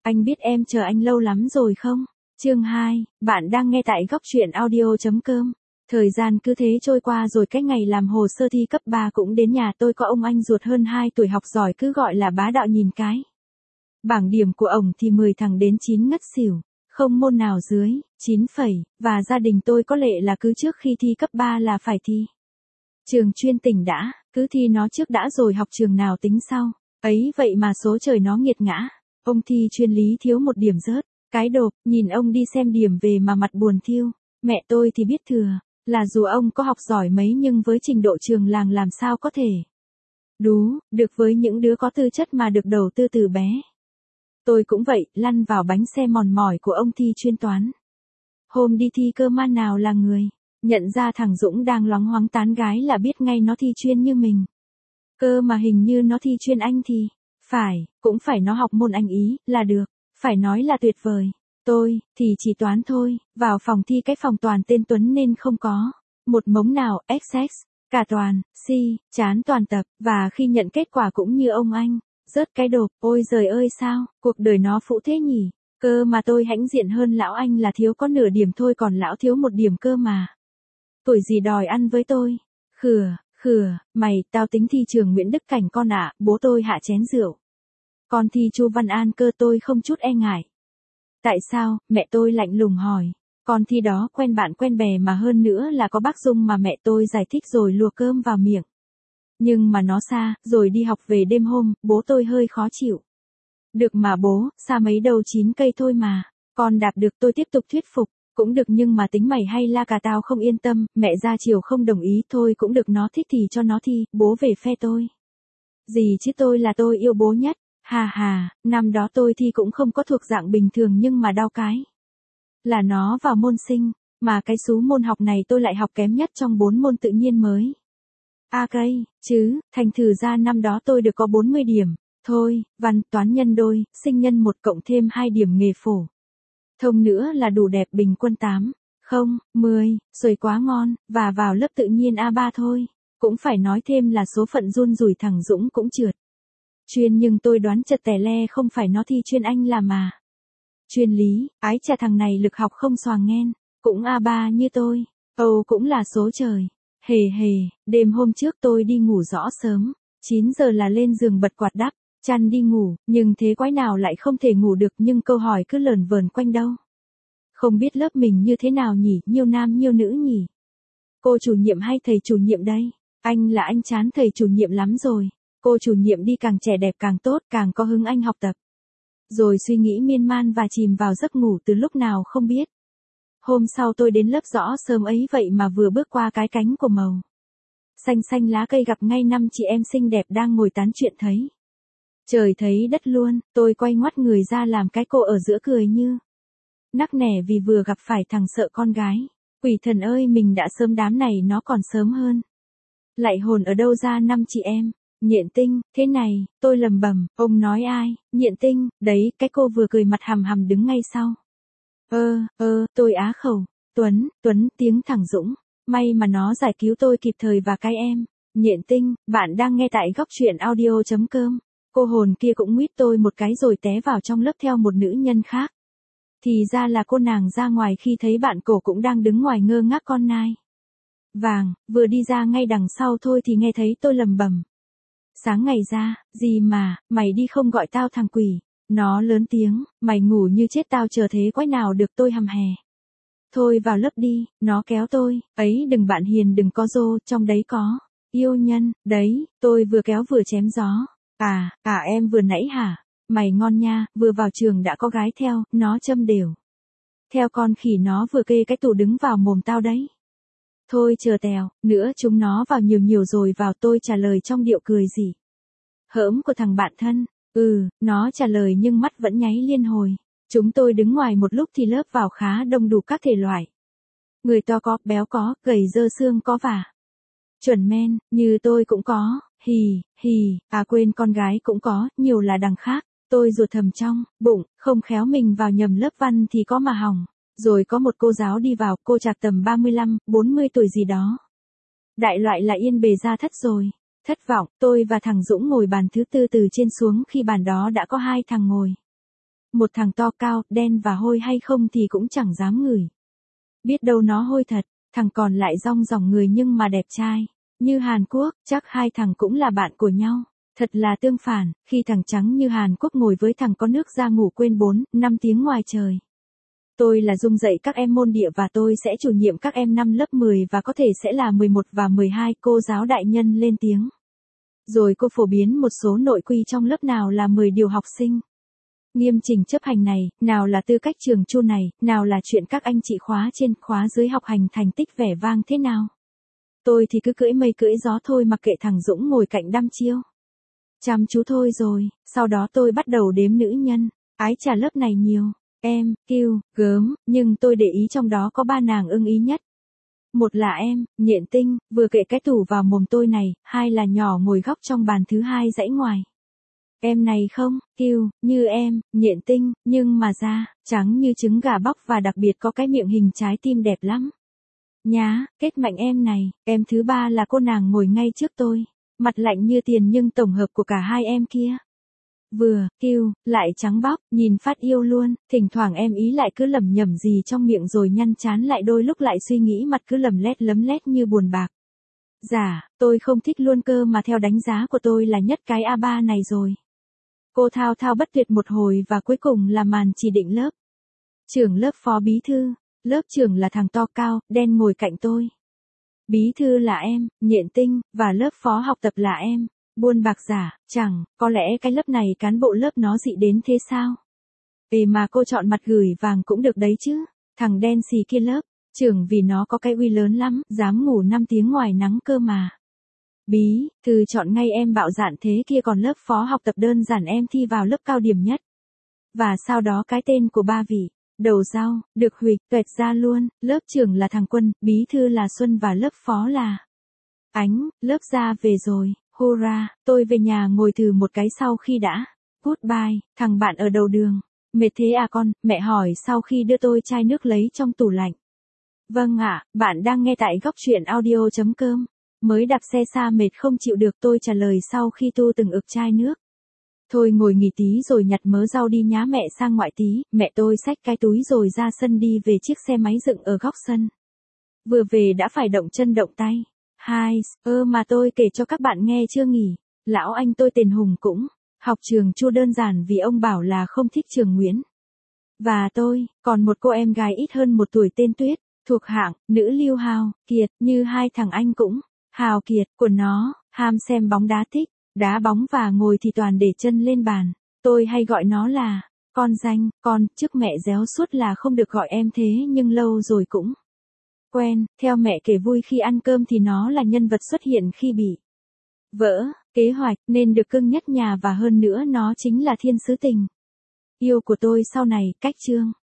Anh biết em chờ anh lâu lắm rồi không? Chương 2, bạn đang nghe tại góc truyện audio.com. Thời gian cứ thế trôi qua rồi cái ngày làm hồ sơ thi cấp 3 cũng đến nhà tôi có ông anh ruột hơn 2 tuổi học giỏi cứ gọi là bá đạo nhìn cái. Bảng điểm của ổng thì 10 thẳng đến 9 ngất xỉu, không môn nào dưới, 9 phẩy, và gia đình tôi có lệ là cứ trước khi thi cấp 3 là phải thi. Trường chuyên tỉnh đã, cứ thi nó trước đã rồi học trường nào tính sau, ấy vậy mà số trời nó nghiệt ngã. Ông thi chuyên lý thiếu một điểm rớt, cái độp, nhìn ông đi xem điểm về mà mặt buồn thiêu. Mẹ tôi thì biết thừa, là dù ông có học giỏi mấy nhưng với trình độ trường làng làm sao có thể đú được với những đứa có tư chất mà được đầu tư từ bé. Tôi cũng vậy, lăn vào bánh xe mòn mỏi của ông thi chuyên toán. Hôm đi thi cơ man nào là người, nhận ra thằng Dũng đang loáng hoáng tán gái là biết ngay nó thi chuyên như mình. Cơ mà hình như nó thi chuyên Anh thì cũng phải nó học môn Anh ý, là được, phải nói là tuyệt vời. Tôi, thì chỉ toán thôi, vào phòng thi cái phòng toàn tên Tuấn nên không có một mống nào, XX, cả toàn, C, chán toàn tập, và khi nhận kết quả cũng như ông anh, rớt cái độp, ôi giời ơi sao, cuộc đời nó phũ thế nhỉ, cơ mà tôi hãnh diện hơn lão anh là thiếu có nửa điểm thôi còn lão thiếu một điểm cơ mà. Tuổi gì đòi ăn với tôi, khừa, mày, tao tính thi trường Nguyễn Đức Cảnh con ạ, bố tôi hạ chén rượu. Con thi Chu Văn An cơ tôi không chút e ngại. Tại sao, mẹ tôi lạnh lùng hỏi. Con thi đó quen bạn quen bè mà hơn nữa là có bác Dung mà mẹ tôi giải thích rồi lùa cơm vào miệng. Nhưng mà nó xa, rồi đi học về đêm hôm, bố tôi hơi khó chịu. Được mà bố, xa mấy đâu 9 cây thôi mà. Con đạp được tôi tiếp tục thuyết phục. Cũng được nhưng mà tính mày hay la cả tao không yên tâm, mẹ ra chiều không đồng ý thôi cũng được nó thích thì cho nó thi, bố về phe tôi. Gì chứ tôi là tôi yêu bố nhất. Hà, năm đó tôi thi cũng không có thuộc dạng bình thường nhưng mà đau cái. Là nó vào môn sinh, mà cái số môn học này tôi lại học kém nhất trong 4 môn tự nhiên mới. Cây, chứ, thành thử ra năm đó tôi được có 40 điểm, thôi, văn, toán nhân đôi, sinh nhân 1 cộng thêm 2 điểm nghề phổ. Thông nữa là đủ đẹp bình quân 8, 10, rồi quá ngon, và vào lớp tự nhiên A3 thôi. Cũng phải nói thêm là số phận run rủi thằng Dũng cũng trượt. Chuyên nhưng tôi đoán chật tè le không phải nó thi chuyên Anh là mà. Chuyên lý, ái chà thằng này lực học không xoàng ngen, cũng A3 như tôi, cũng là số trời. Hề, đêm hôm trước tôi đi ngủ rõ sớm, 9 giờ là lên giường bật quạt đắp, chăn đi ngủ, nhưng thế quái nào lại không thể ngủ được nhưng câu hỏi cứ lờn vờn quanh đâu. Không biết lớp mình như thế nào nhỉ, nhiêu nam nhiêu nữ nhỉ? Cô chủ nhiệm hay thầy chủ nhiệm đây? Anh là anh chán thầy chủ nhiệm lắm rồi. Cô chủ nhiệm đi càng trẻ đẹp càng tốt, càng có hứng anh học tập. Rồi suy nghĩ miên man và chìm vào giấc ngủ từ lúc nào không biết. Hôm sau tôi đến lớp rõ sớm ấy vậy mà vừa bước qua cái cánh của màu xanh lá cây gặp ngay 5 chị em xinh đẹp đang ngồi tán chuyện thấy. Trời thấy đất luôn, tôi quay ngoắt người ra làm cái cô ở giữa cười như nắc nẻ vì vừa gặp phải thằng sợ con gái. Quỷ thần ơi mình đã sớm đám này nó còn sớm hơn. Lại hồn ở đâu ra 5 chị em. Nhện Tinh, thế này, tôi lầm bầm, ông nói ai, Nhện Tinh, đấy, cái cô vừa cười mặt hằm đứng ngay sau. Tôi á khẩu, Tuấn, tiếng thằng Dũng, may mà nó giải cứu tôi kịp thời và cái em. Nhện Tinh, bạn đang nghe tại góc truyện audio.com, cô hồn kia cũng nguyết tôi một cái rồi té vào trong lớp theo một nữ nhân khác. Thì ra là cô nàng ra ngoài khi thấy bạn cổ cũng đang đứng ngoài ngơ ngác con nai vàng, vừa đi ra ngay đằng sau thôi thì nghe thấy tôi lầm bầm. Sáng ngày ra, gì mà, mày đi không gọi tao thằng quỷ. Nó lớn tiếng, mày ngủ như chết tao chờ thế quái nào được tôi hầm hè. Thôi vào lớp đi, nó kéo tôi, ấy đừng bạn hiền đừng có rô, trong đấy có yêu nhân, đấy, tôi vừa kéo vừa chém gió. Em vừa nãy hả? Mày ngon nha, vừa vào trường đã có gái theo, nó châm đều. Theo con khỉ nó vừa kê cái tủ đứng vào mồm tao đấy. Thôi chờ tèo, nữa chúng nó vào nhiều rồi vào tôi trả lời trong điệu cười gì. Hỡm của thằng bạn thân, nó trả lời nhưng mắt vẫn nháy liên hồi. Chúng tôi đứng ngoài một lúc thì lớp vào khá đông đủ các thể loại. Người to có, béo có, gầy dơ xương có và chuẩn men, như tôi cũng có, quên con gái cũng có, nhiều là đằng khác. Tôi ruột thầm trong bụng, không khéo mình vào nhầm lớp văn thì có mà hỏng. Rồi có một cô giáo đi vào, cô chạc tầm 35, 40 tuổi gì đó. Đại loại là yên bề ra thất rồi. Thất vọng, tôi và thằng Dũng ngồi bàn thứ tư từ trên xuống khi bàn đó đã có 2 thằng ngồi. một thằng to cao, đen và hôi hay không thì cũng chẳng dám ngửi. Biết đâu nó hôi thật, thằng còn lại rong ròng người nhưng mà đẹp trai. Như Hàn Quốc, chắc hai thằng cũng là bạn của nhau. Thật là tương phản, khi thằng trắng như Hàn Quốc ngồi với thằng có nước ra ngủ quên 4-5 tiếng ngoài trời. Tôi là Dung dạy các em môn địa và tôi sẽ chủ nhiệm các em năm lớp 10 và có thể sẽ là 11 và 12, cô giáo đại nhân lên tiếng. Rồi cô phổ biến một số nội quy trong lớp nào là 10 điều học sinh. Nghiêm chỉnh chấp hành này, nào là tư cách trường Chu này, nào là chuyện các anh chị khóa trên, khóa dưới học hành thành tích vẻ vang thế nào. Tôi thì cứ cưỡi mây cưỡi gió thôi mặc kệ thằng Dũng ngồi cạnh đăm chiêu. Chăm chú thôi rồi, sau đó tôi bắt đầu đếm nữ nhân, ái chà lớp này nhiều, em, kiêu, gớm, nhưng tôi để ý trong đó có 3 nàng ưng ý nhất. Một là em, Nhện Tinh, vừa kệ cái tủ vào mồm tôi này, hai là nhỏ ngồi góc trong bàn thứ hai dãy ngoài. Em này không, kiêu, như em, Nhện Tinh, nhưng mà da, trắng như trứng gà bóc và đặc biệt có cái miệng hình trái tim đẹp lắm. Nhá, kết mạnh em này, em thứ ba là cô nàng ngồi ngay trước tôi, mặt lạnh như tiền nhưng tổng hợp của cả hai em kia. Vừa, kiêu, lại trắng bóc, nhìn phát yêu luôn, thỉnh thoảng em ý lại cứ lẩm nhẩm gì trong miệng rồi nhăn chán lại đôi lúc lại suy nghĩ mặt cứ lấm lét như buồn bạc. Dạ, tôi không thích luôn cơ mà theo đánh giá của tôi là nhất cái A3 này rồi. Cô thao thao bất tuyệt một hồi và cuối cùng là màn chỉ định lớp. Trưởng lớp phó bí thư, lớp trưởng là thằng to cao, đen ngồi cạnh tôi. Bí thư là em, Nhện Tinh, và lớp phó học tập là em. Buôn bạc giả, chẳng, có lẽ cái lớp này cán bộ lớp nó dị đến thế sao? Mà cô chọn mặt gửi vàng cũng được đấy chứ. Thằng đen xì kia lớp, trưởng vì nó có cái uy lớn lắm, dám ngủ 5 tiếng ngoài nắng cơ mà. Bí thư chọn ngay em bạo dạn thế kia còn lớp phó học tập đơn giản em thi vào lớp cao điểm nhất. Và sau đó cái tên của ba vị, đầu rau, được huỵch, tuệt ra luôn, lớp trưởng là thằng Quân, bí thư là Xuân và lớp phó là Ánh, lớp ra về rồi. Hurra, tôi về nhà ngồi thử một cái sau khi đã. Goodbye, thằng bạn ở đầu đường. Mệt thế à con, mẹ hỏi sau khi đưa tôi chai nước lấy trong tủ lạnh. Vâng ạ, bạn đang nghe tại góc truyện audio.com. Mới đạp xe xa mệt không chịu được tôi trả lời sau khi tu từng ực chai nước. Thôi ngồi nghỉ tí rồi nhặt mớ rau đi nhá mẹ sang ngoại tí, mẹ tôi xách cái túi rồi ra sân đi về chiếc xe máy dựng ở góc sân. Vừa về đã phải động chân động tay. Mà tôi kể cho các bạn nghe chưa nghỉ, lão anh tôi tên Hùng cũng học trường Chu đơn giản vì ông bảo là không thích trường Nguyễn. Và tôi, còn một cô em gái ít hơn 1 tuổi tên Tuyết, thuộc hạng, nữ lưu hào, kiệt, như hai thằng anh cũng, hào kiệt, của nó, ham xem bóng đá thích, đá bóng và ngồi thì toàn để chân lên bàn. Tôi hay gọi nó là, con danh, trước mẹ réo suốt là không được gọi em thế nhưng lâu rồi cũng quen, theo mẹ kể vui khi ăn cơm thì nó là nhân vật xuất hiện khi bị vỡ kế hoạch nên được cưng nhất nhà và hơn nữa nó chính là thiên sứ tình yêu của tôi sau này, cách chương.